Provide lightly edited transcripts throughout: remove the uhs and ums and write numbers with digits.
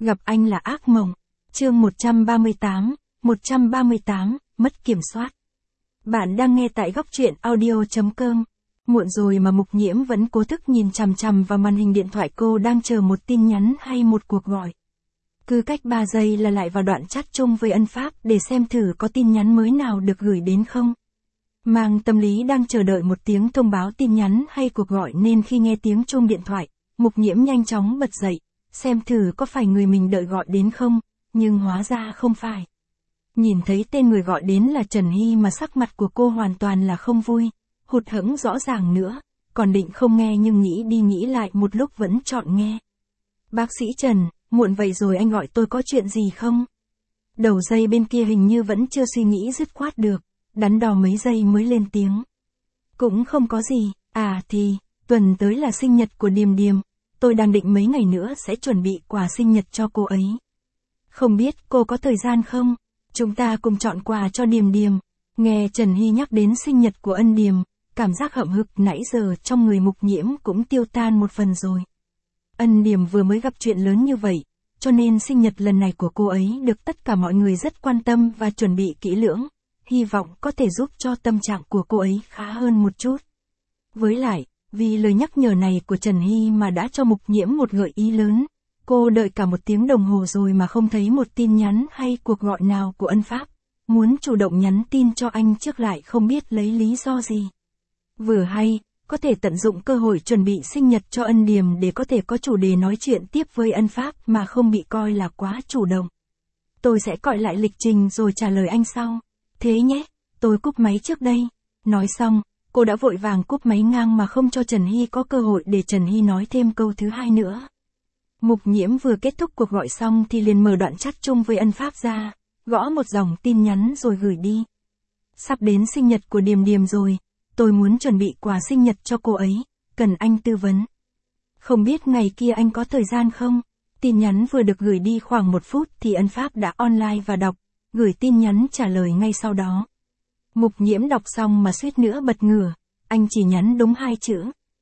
Gặp anh là ác mộng. Chương 138, mất kiểm soát. Bạn đang nghe tại góc truyện audio.com. Muộn rồi mà Mục Nhiễm vẫn cố thức nhìn chằm chằm vào màn hình điện thoại, cô đang chờ một tin nhắn hay một cuộc gọi. Cứ cách 3 giây là lại vào đoạn chat chung với Ân Pháp để xem thử có tin nhắn mới nào được gửi đến không. Mang tâm lý đang chờ đợi một tiếng thông báo tin nhắn hay cuộc gọi nên khi nghe tiếng chuông điện thoại, Mục Nhiễm nhanh chóng bật dậy, xem thử có phải người mình đợi gọi đến không, nhưng hóa ra không phải. Nhìn thấy tên người gọi đến là Trần Hy mà sắc mặt của cô hoàn toàn là không vui, hụt hẫng rõ ràng nữa, còn định không nghe nhưng nghĩ đi nghĩ lại một lúc vẫn chọn nghe. Bác sĩ Trần, muộn vậy rồi anh gọi tôi có chuyện gì không? Đầu dây bên kia hình như vẫn chưa suy nghĩ dứt khoát được, đắn đo mấy giây mới lên tiếng. Cũng không có gì, thì, tuần tới là sinh nhật của Điềm Điềm, tôi đang định mấy ngày nữa sẽ chuẩn bị quà sinh nhật cho cô ấy. Không biết cô có thời gian không? Chúng ta cùng chọn quà cho Điềm Điềm. Nghe Trần Hy nhắc đến sinh nhật của Ân Điềm, cảm giác hậm hực nãy giờ trong người Mục Nhiễm cũng tiêu tan một phần rồi. Ân Điềm vừa mới gặp chuyện lớn như vậy, cho nên sinh nhật lần này của cô ấy được tất cả mọi người rất quan tâm và chuẩn bị kỹ lưỡng, hy vọng có thể giúp cho tâm trạng của cô ấy khá hơn một chút. Với lại, vì lời nhắc nhở này của Trần Hy mà đã cho Mục Nhiễm một gợi ý lớn. Cô đợi cả 1 tiếng đồng hồ rồi mà không thấy một tin nhắn hay cuộc gọi nào của Ân Pháp. Muốn chủ động nhắn tin cho anh trước lại không biết lấy lý do gì. Vừa hay, có thể tận dụng cơ hội chuẩn bị sinh nhật cho Ân Điềm để có thể có chủ đề nói chuyện tiếp với Ân Pháp mà không bị coi là quá chủ động. Tôi sẽ coi lại lịch trình rồi trả lời anh sau. Thế nhé, tôi cúp máy trước đây. Nói xong, cô đã vội vàng cúp máy ngang mà không cho Trần Hy có cơ hội để Trần Hy nói thêm câu thứ hai nữa. Mục Nhiễm vừa kết thúc cuộc gọi xong thì liền mở đoạn chat chung với Ân Pháp ra, gõ một dòng tin nhắn rồi gửi đi. Sắp đến sinh nhật của Điềm Điềm rồi, tôi muốn chuẩn bị quà sinh nhật cho cô ấy, cần anh tư vấn. Không biết ngày kia anh có thời gian không? Tin nhắn vừa được gửi đi khoảng 1 phút thì Ân Pháp đã online và đọc, gửi tin nhắn trả lời ngay sau đó. Mục Nhiễm đọc xong mà suýt nữa bật ngửa, anh chỉ nhắn đúng 2 chữ.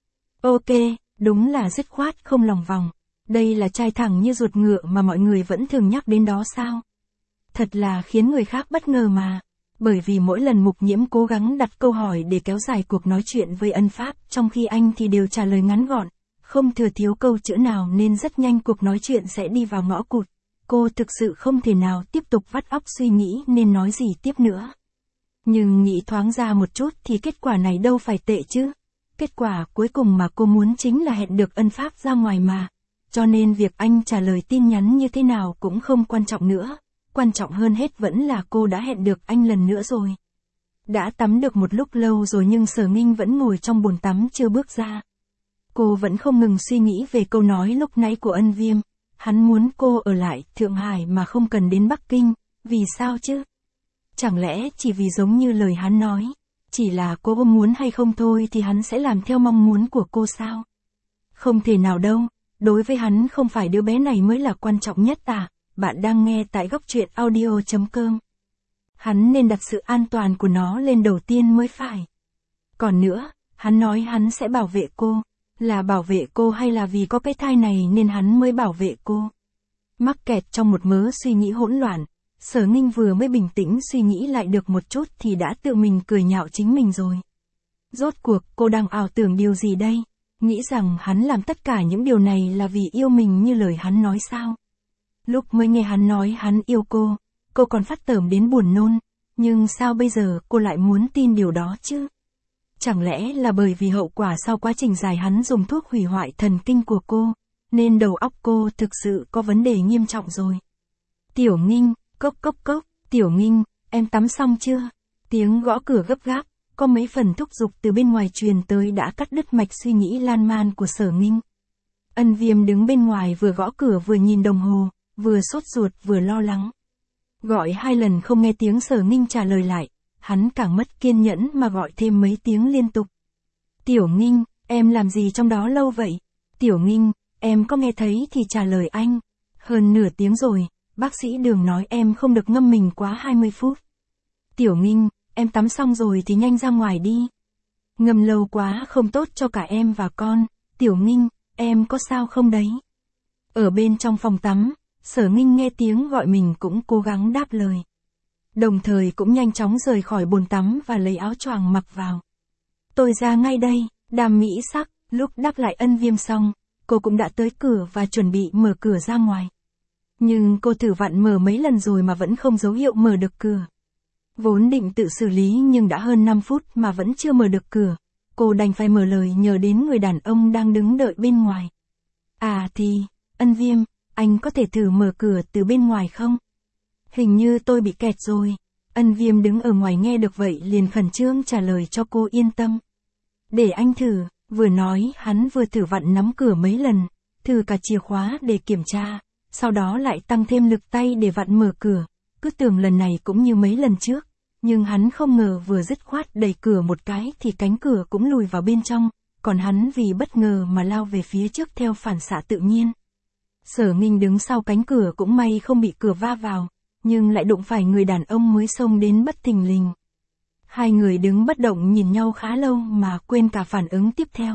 Ok, đúng là dứt khoát không lòng vòng. Đây là trai thẳng như ruột ngựa mà mọi người vẫn thường nhắc đến đó sao? Thật là khiến người khác bất ngờ mà. Bởi vì mỗi lần Mục Nhiễm cố gắng đặt câu hỏi để kéo dài cuộc nói chuyện với Ân Pháp, trong khi anh thì đều trả lời ngắn gọn, không thừa thiếu câu chữ nào nên rất nhanh cuộc nói chuyện sẽ đi vào ngõ cụt. Cô thực sự không thể nào tiếp tục vắt óc suy nghĩ nên nói gì tiếp nữa. Nhưng nghĩ thoáng ra một chút thì kết quả này đâu phải tệ chứ. Kết quả cuối cùng mà cô muốn chính là hẹn được Ân Pháp ra ngoài mà. Cho nên việc anh trả lời tin nhắn như thế nào cũng không quan trọng nữa. Quan trọng hơn hết vẫn là cô đã hẹn được anh lần nữa rồi. Đã tắm được một lúc lâu rồi nhưng Sở Nghinh vẫn ngồi trong bồn tắm chưa bước ra. Cô vẫn không ngừng suy nghĩ về câu nói lúc nãy của Ân Viêm. Hắn muốn cô ở lại Thượng Hải mà không cần đến Bắc Kinh. Vì sao chứ? Chẳng lẽ chỉ vì giống như lời hắn nói, chỉ là cô muốn hay không thôi thì hắn sẽ làm theo mong muốn của cô sao? Không thể nào đâu, đối với hắn không phải đứa bé này mới là quan trọng nhất à? Bạn đang nghe tại góc truyện audio.com. Hắn nên đặt sự an toàn của nó lên đầu tiên mới phải. Còn nữa, hắn nói hắn sẽ bảo vệ cô, là bảo vệ cô hay là vì có cái thai này nên hắn mới bảo vệ cô? Mắc kẹt trong một mớ suy nghĩ hỗn loạn. Sở Nghinh vừa mới bình tĩnh suy nghĩ lại được một chút thì đã tự mình cười nhạo chính mình rồi. Rốt cuộc cô đang ảo tưởng điều gì đây? Nghĩ rằng hắn làm tất cả những điều này là vì yêu mình như lời hắn nói sao? Lúc mới nghe hắn nói hắn yêu cô còn phát tởm đến buồn nôn, nhưng sao bây giờ cô lại muốn tin điều đó chứ? Chẳng lẽ là bởi vì hậu quả sau quá trình dài hắn dùng thuốc hủy hoại thần kinh của cô, nên đầu óc cô thực sự có vấn đề nghiêm trọng rồi? Tiểu Nghinh, cốc cốc cốc, Tiểu Nghinh, em tắm xong chưa? Tiếng gõ cửa gấp gáp, có mấy phần thúc giục từ bên ngoài truyền tới đã cắt đứt mạch suy nghĩ lan man của Sở Nghinh. Ân Viêm đứng bên ngoài vừa gõ cửa vừa nhìn đồng hồ, vừa sốt ruột vừa lo lắng. Gọi 2 lần không nghe tiếng Sở Nghinh trả lời lại, hắn càng mất kiên nhẫn mà gọi thêm mấy tiếng liên tục. Tiểu Nghinh, em làm gì trong đó lâu vậy? Tiểu Nghinh, em có nghe thấy thì trả lời anh. Hơn nửa tiếng rồi, bác sĩ Đường nói em không được ngâm mình quá 20 phút. Tiểu Nghinh, em tắm xong rồi thì nhanh ra ngoài đi. Ngâm lâu quá không tốt cho cả em và con. Tiểu Nghinh, em có sao không đấy? Ở bên trong phòng tắm, Sở Nghinh nghe tiếng gọi mình cũng cố gắng đáp lời. Đồng thời cũng nhanh chóng rời khỏi bồn tắm và lấy áo choàng mặc vào. Tôi ra ngay đây, Đàm Mỹ Sắc, lúc đáp lại Ân Viêm xong, cô cũng đã tới cửa và chuẩn bị mở cửa ra ngoài. Nhưng cô thử vặn mở mấy lần rồi mà vẫn không dấu hiệu mở được cửa. Vốn định tự xử lý nhưng đã hơn 5 phút mà vẫn chưa mở được cửa. Cô đành phải mở lời nhờ đến người đàn ông đang đứng đợi bên ngoài. À thì, Ân Viêm, anh có thể thử mở cửa từ bên ngoài không? Hình như tôi bị kẹt rồi. Ân Viêm đứng ở ngoài nghe được vậy liền khẩn trương trả lời cho cô yên tâm. Để anh thử, vừa nói hắn vừa thử vặn nắm cửa mấy lần, thử cả chìa khóa để kiểm tra, sau đó lại tăng thêm lực tay để vặn mở cửa, cứ tưởng lần này cũng như mấy lần trước, nhưng hắn không ngờ vừa dứt khoát đẩy cửa một cái thì cánh cửa cũng lùi vào bên trong, còn hắn vì bất ngờ mà lao về phía trước theo phản xạ tự nhiên. Sở Nghinh đứng sau cánh cửa cũng may không bị cửa va vào, nhưng lại đụng phải người đàn ông mới xông đến bất thình lình. Hai người đứng bất động nhìn nhau khá lâu mà quên cả phản ứng tiếp theo.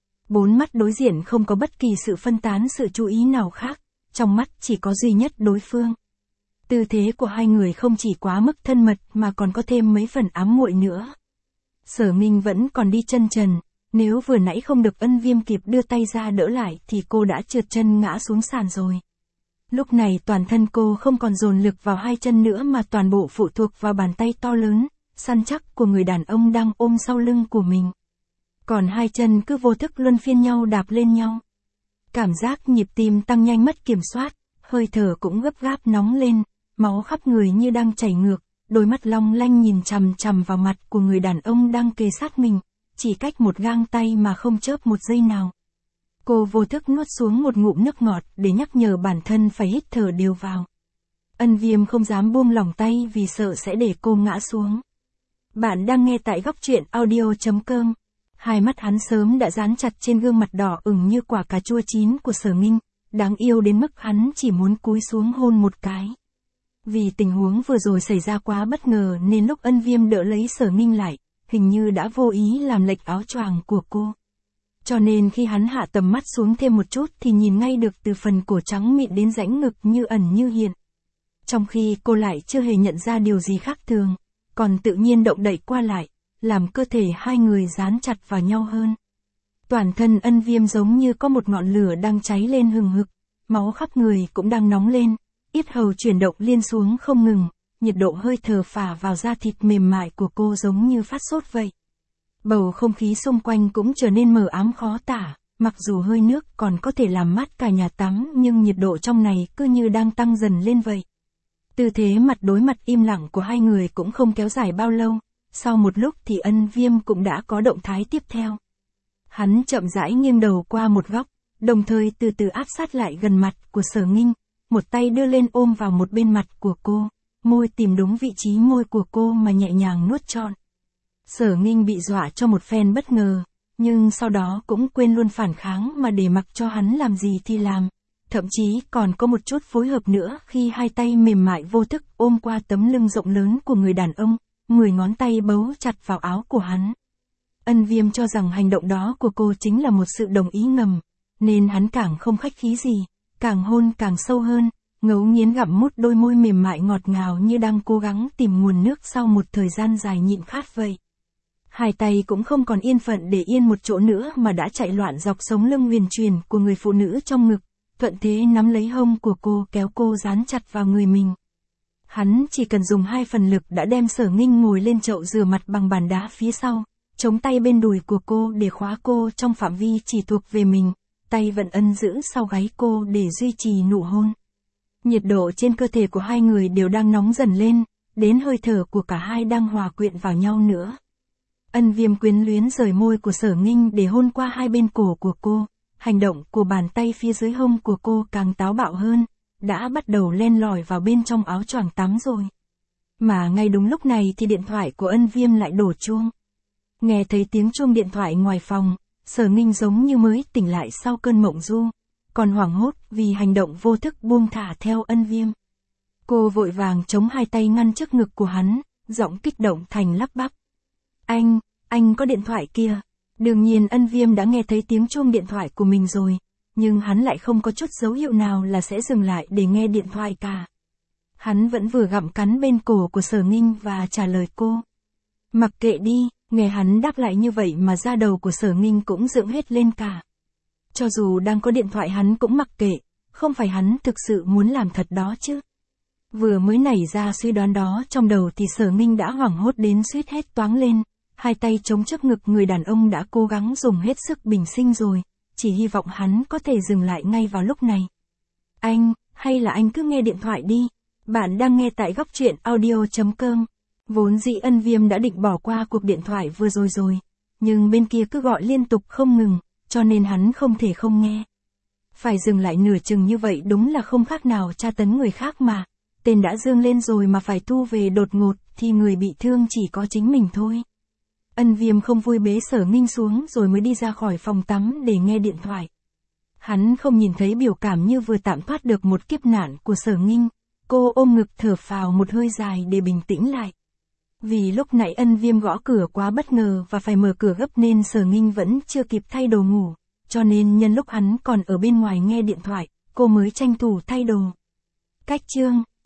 Bốn mắt đối diện không có bất kỳ sự phân tán sự chú ý nào khác, trong mắt chỉ có duy nhất đối phương. Tư thế của hai người không chỉ quá mức thân mật mà còn có thêm mấy phần ám muội nữa. Sở Nghinh vẫn còn đi chân trần, nếu vừa nãy không được Ân Viêm kịp đưa tay ra đỡ lại thì cô đã trượt chân ngã xuống sàn rồi. Lúc này toàn thân cô không còn dồn lực vào hai chân nữa mà toàn bộ phụ thuộc vào bàn tay to lớn, săn chắc của người đàn ông đang ôm sau lưng của mình. Còn hai chân cứ vô thức luân phiên nhau đạp lên nhau. Cảm giác nhịp tim tăng nhanh mất kiểm soát, hơi thở cũng gấp gáp nóng lên, máu khắp người như đang chảy ngược, đôi mắt long lanh nhìn chằm chằm vào mặt của người đàn ông đang kề sát mình, chỉ cách một gang tay mà không chớp một giây nào. Cô vô thức nuốt xuống một ngụm nước ngọt để nhắc nhở bản thân phải hít thở đều vào. Ân Viêm không dám buông lỏng tay vì sợ sẽ để cô ngã xuống. Bạn đang nghe tại Góc Truyện Audio.com. Hai mắt hắn sớm đã dán chặt trên gương mặt đỏ ửng như quả cà chua chín của Sở Nghinh, đáng yêu đến mức hắn chỉ muốn cúi xuống hôn một cái. Vì tình huống vừa rồi xảy ra quá bất ngờ nên lúc Ân Viêm đỡ lấy Sở Nghinh lại, hình như đã vô ý làm lệch áo choàng của cô. Cho nên khi hắn hạ tầm mắt xuống thêm một chút thì nhìn ngay được từ phần cổ trắng mịn đến rãnh ngực như ẩn như hiện. Trong khi cô lại chưa hề nhận ra điều gì khác thường, còn tự nhiên động đậy qua lại, làm cơ thể hai người dán chặt vào nhau hơn. Toàn thân Ân Viêm giống như có một ngọn lửa đang cháy lên hừng hực, máu khắp người cũng đang nóng lên, yết hầu chuyển động liên xuống không ngừng, nhiệt độ hơi thở phả vào da thịt mềm mại của cô giống như phát sốt vậy. Bầu không khí xung quanh cũng trở nên mờ ám khó tả, mặc dù hơi nước còn có thể làm mát cả nhà tắm nhưng nhiệt độ trong này cứ như đang tăng dần lên vậy. Tư thế mặt đối mặt im lặng của hai người cũng không kéo dài bao lâu, sau một lúc thì Ân Viêm cũng đã có động thái tiếp theo. Hắn chậm rãi nghiêng đầu qua một góc, đồng thời từ từ áp sát lại gần mặt của Sở Nghinh, một tay đưa lên ôm vào một bên mặt của cô, môi tìm đúng vị trí môi của cô mà nhẹ nhàng nuốt trọn. Sở Nghinh bị dọa cho một phen bất ngờ, nhưng sau đó cũng quên luôn phản kháng mà để mặc cho hắn làm gì thì làm, thậm chí còn có một chút phối hợp nữa khi hai tay mềm mại vô thức ôm qua tấm lưng rộng lớn của người đàn ông, 10 ngón tay bấu chặt vào áo của hắn. Ân Viêm cho rằng hành động đó của cô chính là một sự đồng ý ngầm, nên hắn càng không khách khí gì, càng hôn càng sâu hơn, ngấu nghiến gặm mút đôi môi mềm mại ngọt ngào như đang cố gắng tìm nguồn nước sau một thời gian dài nhịn khát vậy. Hai tay cũng không còn yên phận để yên một chỗ nữa mà đã chạy loạn dọc sống lưng huyền truyền của người phụ nữ trong ngực, thuận thế nắm lấy hông của cô kéo cô dán chặt vào người mình. Hắn chỉ cần dùng 2 phần lực đã đem Sở Nghinh ngồi lên chậu rửa mặt bằng bàn đá phía sau, chống tay bên đùi của cô để khóa cô trong phạm vi chỉ thuộc về mình, tay vẫn ấn giữ sau gáy cô để duy trì nụ hôn. Nhiệt độ trên cơ thể của hai người đều đang nóng dần lên, đến hơi thở của cả hai đang hòa quyện vào nhau nữa. Ân Viêm quyến luyến rời môi của Sở Nghinh để hôn qua hai bên cổ của cô, hành động của bàn tay phía dưới hông của cô càng táo bạo hơn, đã bắt đầu len lỏi vào bên trong áo choàng tắm rồi. Mà ngay đúng lúc này thì điện thoại của Ân Viêm lại đổ chuông. Nghe thấy tiếng chuông điện thoại ngoài phòng, Sở Nghinh giống như mới tỉnh lại sau cơn mộng du, còn hoảng hốt vì hành động vô thức buông thả theo Ân Viêm. Cô vội vàng chống hai tay ngăn trước ngực của hắn, giọng kích động thành lắp bắp. Anh có điện thoại kia. Đương nhiên Ân Viêm đã nghe thấy tiếng chuông điện thoại của mình rồi, nhưng hắn lại không có chút dấu hiệu nào là sẽ dừng lại để nghe điện thoại cả. Hắn vẫn vừa gặm cắn bên cổ của Sở Nghinh và trả lời cô. Mặc kệ đi, nghe hắn đáp lại như vậy mà da đầu của Sở Nghinh cũng dựng hết lên cả. Cho dù đang có điện thoại hắn cũng mặc kệ, không phải hắn thực sự muốn làm thật đó chứ. Vừa mới nảy ra suy đoán đó trong đầu thì Sở Nghinh đã hoảng hốt đến suýt hét toáng lên, hai tay chống trước ngực người đàn ông đã cố gắng dùng hết sức bình sinh rồi, chỉ hy vọng hắn có thể dừng lại ngay vào lúc này. Anh, hay là anh cứ nghe điện thoại đi, bạn đang nghe tại góc truyện audio.com. Vốn dĩ Ân Viêm đã định bỏ qua cuộc điện thoại vừa rồi, nhưng bên kia cứ gọi liên tục không ngừng, cho nên hắn không thể không nghe. Phải dừng lại nửa chừng như vậy đúng là không khác nào tra tấn người khác mà. Tên đã dương lên rồi mà phải thu về đột ngột thì người bị thương chỉ có chính mình thôi. Ân Viêm không vui bế Sở Nghinh xuống rồi mới đi ra khỏi phòng tắm để nghe điện thoại. Hắn không nhìn thấy biểu cảm như vừa tạm thoát được một kiếp nạn của Sở Nghinh. Cô ôm ngực thở phào một hơi dài để bình tĩnh lại. Vì lúc nãy Ân Viêm gõ cửa quá bất ngờ và phải mở cửa gấp nên Sở Nghinh vẫn chưa kịp thay đồ ngủ, cho nên nhân lúc hắn còn ở bên ngoài nghe điện thoại, cô mới tranh thủ thay đồ. Cách chương